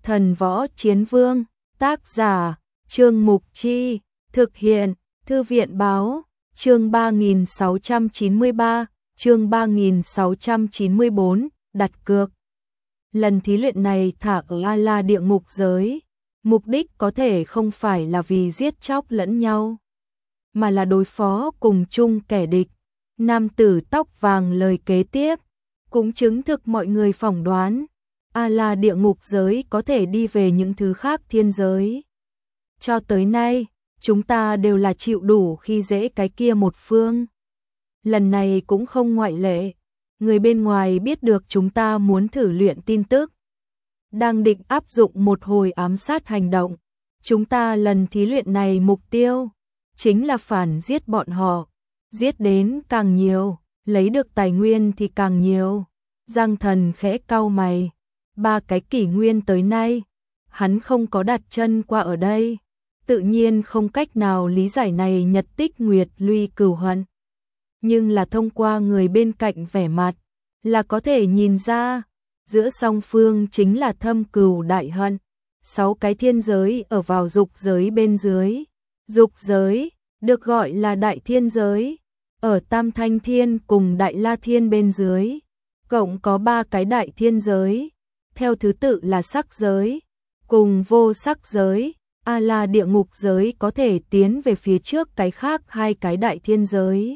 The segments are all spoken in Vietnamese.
Thần Võ Chiến Vương, tác giả, Trương Mục Chi, thực hiện, Thư viện Báo, chương 3693, chương 3694, đặt cược. Lần thí luyện này thả ở A-la địa ngục giới, mục đích có thể không phải là vì giết chóc lẫn nhau, mà là đối phó cùng chung kẻ địch. Nam tử tóc vàng lời kế tiếp cũng chứng thực mọi người phỏng đoán, A-la địa ngục giới có thể đi về những thứ khác thiên giới. Cho tới nay, chúng ta đều là chịu đủ khi dễ cái kia một phương. Lần này cũng không ngoại lệ, người bên ngoài biết được chúng ta muốn thử luyện tin tức, đang định áp dụng một hồi ám sát hành động. Chúng ta lần thí luyện này mục tiêu chính là phản giết bọn họ, giết đến càng nhiều, lấy được tài nguyên thì càng nhiều. Giang Thần khẽ cau mày, 3 cái kỷ nguyên tới nay, hắn không có đặt chân qua ở đây, tự nhiên không cách nào lý giải này nhật tích nguyệt luy cừu hận. Nhưng là thông qua người bên cạnh vẻ mặt, là có thể nhìn ra, giữa song phương chính là thâm cừu đại hận. 6 cái thiên giới ở vào dục giới bên dưới. Dục giới, được gọi là đại thiên giới, ở Tam Thanh Thiên cùng Đại La Thiên bên dưới. Cộng có 3 cái đại thiên giới, theo thứ tự là sắc giới, cùng vô sắc giới. A-la địa ngục giới có thể tiến về phía trước cái khác 2 cái đại thiên giới.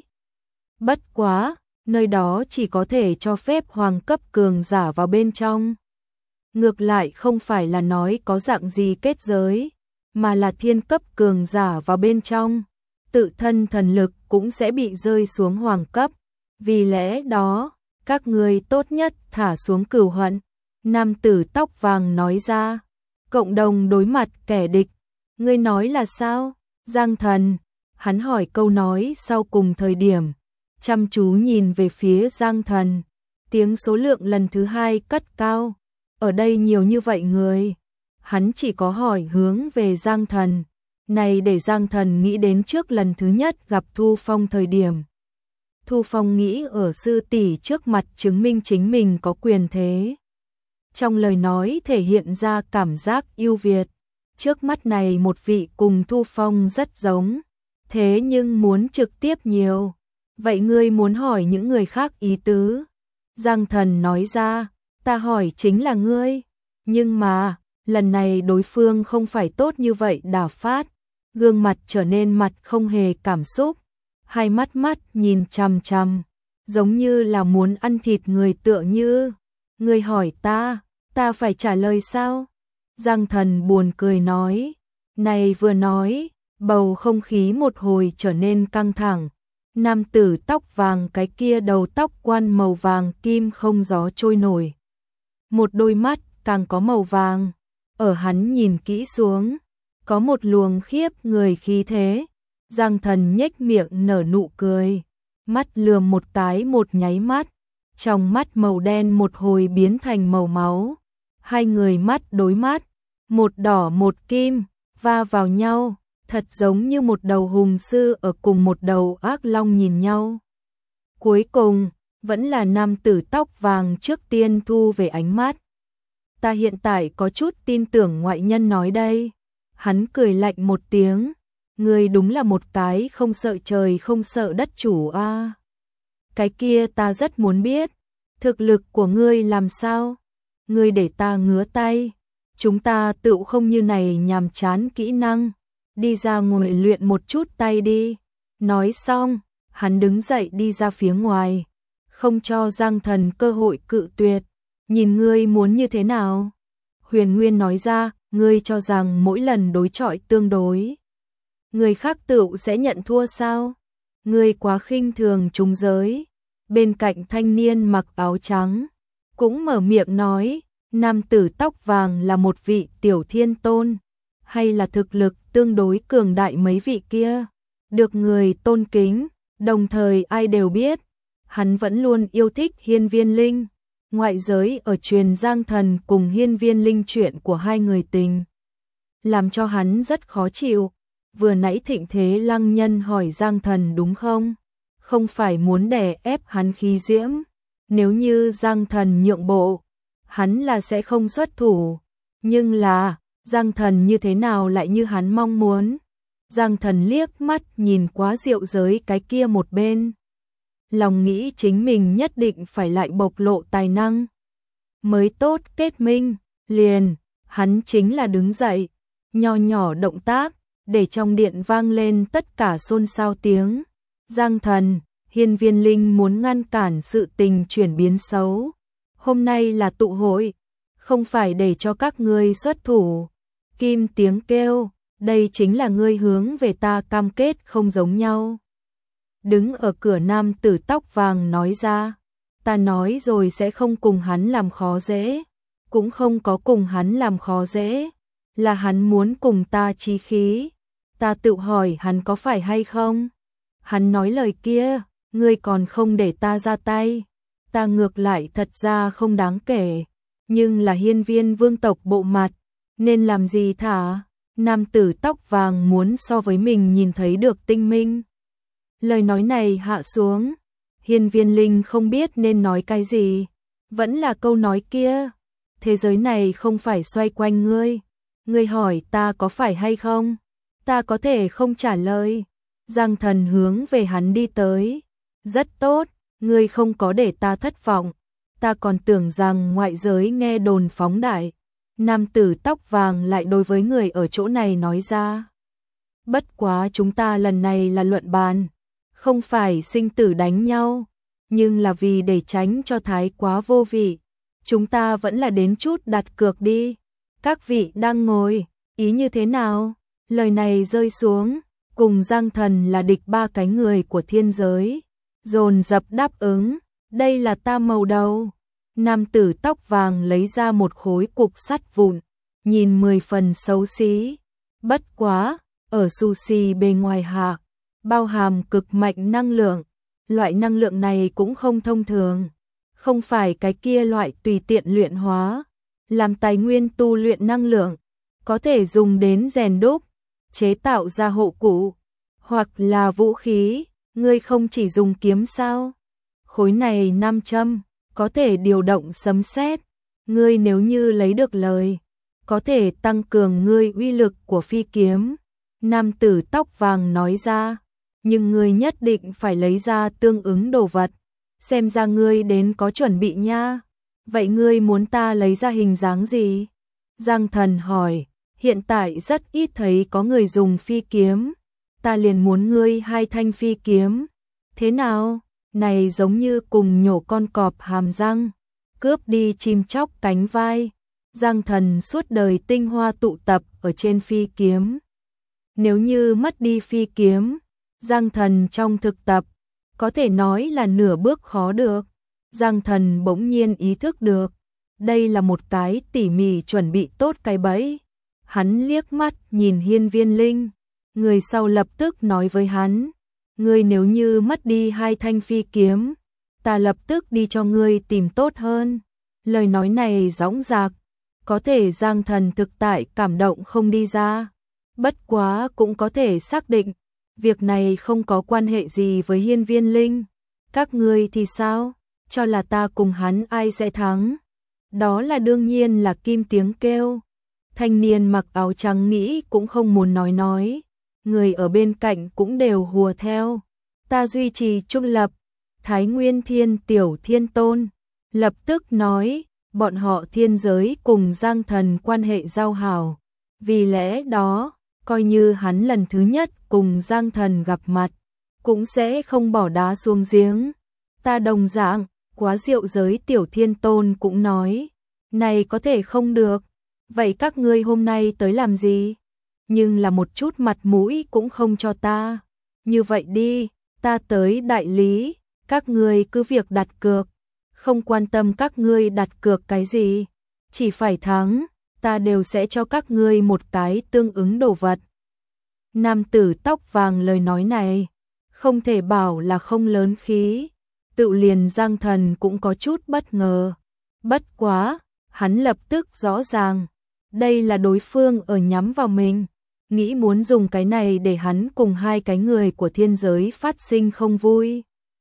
Bất quá, nơi đó chỉ có thể cho phép hoàng cấp cường giả vào bên trong. Ngược lại không phải là nói có dạng gì kết giới, mà là thiên cấp cường giả vào bên trong, tự thân thần lực cũng sẽ bị rơi xuống hoàng cấp. Vì lẽ đó, các ngươi tốt nhất thả xuống cừu hận. Nam tử tóc vàng nói ra, cộng đồng đối mặt kẻ địch. Ngươi nói là sao? Giang Thần, hắn hỏi câu nói sau cùng thời điểm, chăm chú nhìn về phía Giang Thần, tiếng số lượng lần thứ 2 cất cao. Ở đây nhiều như vậy người, hắn chỉ có hỏi hướng về Giang Thần, này để Giang Thần nghĩ đến trước lần thứ nhất gặp Thu Phong thời điểm. Thu Phong nghĩ ở sư tỷ trước mặt chứng minh chính mình có quyền thế. Trong lời nói thể hiện ra cảm giác ưu việt. Trước mắt này một vị cùng Thu Phong rất giống, thế nhưng muốn trực tiếp nhiều. Vậy ngươi muốn hỏi những người khác ý tứ? Giang Thần nói ra, ta hỏi chính là ngươi. Nhưng mà, lần này đối phương không phải tốt như vậy đả phát. Gương mặt trở nên mặt không hề cảm xúc. Hai mắt nhìn chằm chằm, giống như là muốn ăn thịt người tựa như. Ngươi hỏi ta phải trả lời sao? Giang Thần buồn cười nói. Này vừa nói, bầu không khí một hồi trở nên căng thẳng. Nam tử tóc vàng cái kia đầu tóc quan màu vàng kim không gió trôi nổi. Một đôi mắt càng có màu vàng. Ở hắn nhìn kỹ xuống, có một luồng khiếp người khí thế. Giang Thần nhếch miệng nở nụ cười, mắt lườm một cái một nháy mắt, trong mắt màu đen một hồi biến thành màu máu. Hai người mắt đối mắt, một đỏ một kim, va vào nhau, thật giống như một đầu hùng sư ở cùng một đầu ác long nhìn nhau. Cuối cùng, vẫn là nam tử tóc vàng trước tiên thu về ánh mắt. Ta hiện tại có chút tin tưởng ngoại nhân nói đây. Hắn cười lạnh một tiếng. Ngươi đúng là một cái không sợ trời không sợ đất chủ a. Cái kia ta rất muốn biết, thực lực của ngươi làm sao? Ngươi để ta ngứa tay, chúng ta tự không như này nhàm chán kỹ năng, đi ra ngồi luyện một chút tay đi. Nói xong, hắn đứng dậy đi ra phía ngoài, không cho Giang Thần cơ hội cự tuyệt. Nhìn ngươi muốn như thế nào? Huyền Nguyên nói ra, ngươi cho rằng mỗi lần đối chọi tương đối, người khác tựu sẽ nhận thua sao? Ngươi quá khinh thường chúng giới. Bên cạnh thanh niên mặc áo trắng cũng mở miệng nói, nam tử tóc vàng là một vị tiểu thiên tôn, hay là thực lực tương đối cường đại mấy vị kia, được người tôn kính, đồng thời ai đều biết, hắn vẫn luôn yêu thích Hiên Viên Linh. Ngoại giới ở truyền Giang Thần cùng Hiên Viên Linh chuyện của hai người tình, làm cho hắn rất khó chịu. Vừa nãy Thịnh Thế Lăng Nhân hỏi Giang Thần đúng không? Không phải muốn đè ép hắn khí diễm. Nếu như Giang Thần nhượng bộ, hắn là sẽ không xuất thủ. Nhưng là, Giang Thần như thế nào lại như hắn mong muốn? Giang Thần liếc mắt nhìn Quá Diệu Giới cái kia một bên. Lòng nghĩ chính mình nhất định phải lại bộc lộ tài năng mới tốt kết minh, liền, hắn chính là đứng dậy, nho nhỏ động tác, để trong điện vang lên tất cả xôn xao tiếng. Giang Thần, Hiên Viên Linh muốn ngăn cản sự tình chuyển biến xấu. Hôm nay là tụ hội, không phải để cho các ngươi xuất thủ. Kim tiếng kêu, đây chính là ngươi hướng về ta cam kết không giống nhau. Đứng ở cửa nam tử tóc vàng nói ra, ta nói rồi sẽ không cùng hắn làm khó dễ, cũng không có cùng hắn làm khó dễ, là hắn muốn cùng ta chí khí. Ta tự hỏi hắn có phải hay không? Hắn nói lời kia, ngươi còn không để ta ra tay. Ta ngược lại thật ra không đáng kể, nhưng là hiên viên vương tộc bộ mặt, nên làm gì thả? Nam tử tóc vàng muốn so với mình nhìn thấy được tinh minh. Lời nói này hạ xuống, Hiên Viên Linh không biết nên nói cái gì, vẫn là câu nói kia, thế giới này không phải xoay quanh ngươi, ngươi hỏi ta có phải hay không, ta có thể không trả lời. Giang Thần hướng về hắn đi tới, rất tốt, ngươi không có để ta thất vọng, ta còn tưởng rằng ngoại giới nghe đồn phóng đại. Nam tử tóc vàng lại đối với người ở chỗ này nói ra, bất quá chúng ta lần này là luận bàn, không phải sinh tử đánh nhau, nhưng là vì để tránh cho thái quá vô vị, chúng ta vẫn là đến chút đặt cược đi. Các vị đang ngồi, ý như thế nào? Lời này rơi xuống, cùng Giang Thần là địch ba cái người của thiên giới, dồn dập đáp ứng, đây là ta màu đầu. Nam tử tóc vàng lấy ra một khối cục sắt vụn, nhìn 10 phần xấu xí, bất quá, ở sushi bề ngoài hạ, bao hàm cực mạnh năng lượng, loại năng lượng này cũng không thông thường, không phải cái kia loại tùy tiện luyện hóa, làm tài nguyên tu luyện năng lượng, có thể dùng đến rèn đúc, chế tạo ra hộ cụ, hoặc là vũ khí, ngươi không chỉ dùng kiếm sao? Khối này nam châm, có thể điều động sấm sét, ngươi nếu như lấy được lời, có thể tăng cường ngươi uy lực của phi kiếm. Nam tử tóc vàng nói ra, nhưng ngươi nhất định phải lấy ra tương ứng đồ vật, xem ra ngươi đến có chuẩn bị nha. Vậy ngươi muốn ta lấy ra hình dáng gì? Giang Thần hỏi, hiện tại rất ít thấy có người dùng phi kiếm, ta liền muốn ngươi 2 thanh phi kiếm. Thế nào? Này giống như cùng nhổ con cọp hàm răng, cướp đi chim chóc cánh vai. Giang Thần suốt đời tinh hoa tụ tập ở trên phi kiếm. Nếu như mất đi phi kiếm, Giang Thần trong thực tập, có thể nói là nửa bước khó được. Giang Thần bỗng nhiên ý thức được, đây là một cái tỉ mỉ chuẩn bị tốt cái bẫy. Hắn liếc mắt nhìn Hiên Viên Linh, người sau lập tức nói với hắn, ngươi nếu như mất đi 2 thanh phi kiếm, ta lập tức đi cho ngươi tìm tốt hơn. Lời nói này dõng dạc, có thể Giang Thần thực tại cảm động không đi ra, bất quá cũng có thể xác định, việc này không có quan hệ gì với Hiên Viên Linh. Các ngươi thì sao? Cho là ta cùng hắn ai sẽ thắng? Đó là đương nhiên là Kim tiếng kêu. Thanh niên mặc áo trắng nghĩ cũng không muốn nói. Người ở bên cạnh cũng đều hùa theo. Ta duy trì trung lập. Thái Nguyên Thiên Tiểu Thiên Tôn lập tức nói, bọn họ thiên giới cùng Giang Thần quan hệ giao hảo. Vì lẽ đó, coi như hắn lần thứ nhất cùng Giang Thần gặp mặt, cũng sẽ không bỏ đá xuống giếng. Ta đồng dạng, Quá Diệu Giới Tiểu Thiên Tôn cũng nói, này có thể không được, vậy các ngươi hôm nay tới làm gì? Nhưng là một chút mặt mũi cũng không cho ta. Như vậy đi, ta tới đại lý, các ngươi cứ việc đặt cược, không quan tâm các ngươi đặt cược cái gì, chỉ phải thắng, ta đều sẽ cho các ngươi một cái tương ứng đồ vật. Nam tử tóc vàng lời nói này, không thể bảo là không lớn khí, tự liền Giang Thần cũng có chút bất ngờ. Bất quá, hắn lập tức rõ ràng, đây là đối phương ở nhắm vào mình, nghĩ muốn dùng cái này để hắn cùng 2 cái người của thiên giới phát sinh không vui.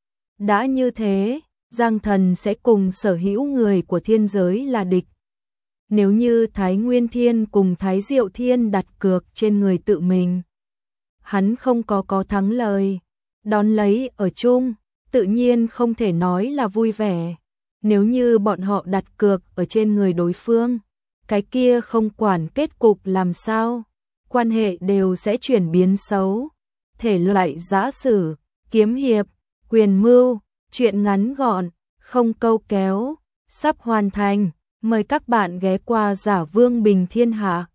Đã như thế, Giang Thần sẽ cùng sở hữu người của thiên giới là địch. Nếu như Thái Nguyên Thiên cùng Thái Diệu Thiên đặt cược trên người tự mình, hắn không có thắng lời, đón lấy ở chung, tự nhiên không thể nói là vui vẻ. Nếu như bọn họ đặt cược ở trên người đối phương, cái kia không quản kết cục làm sao, quan hệ đều sẽ chuyển biến xấu. Thể loại giã sử, kiếm hiệp, quyền mưu, truyện ngắn gọn, không câu kéo, sắp hoàn thành. Mời các bạn ghé qua Giả Vương Bình Thiên Hạ.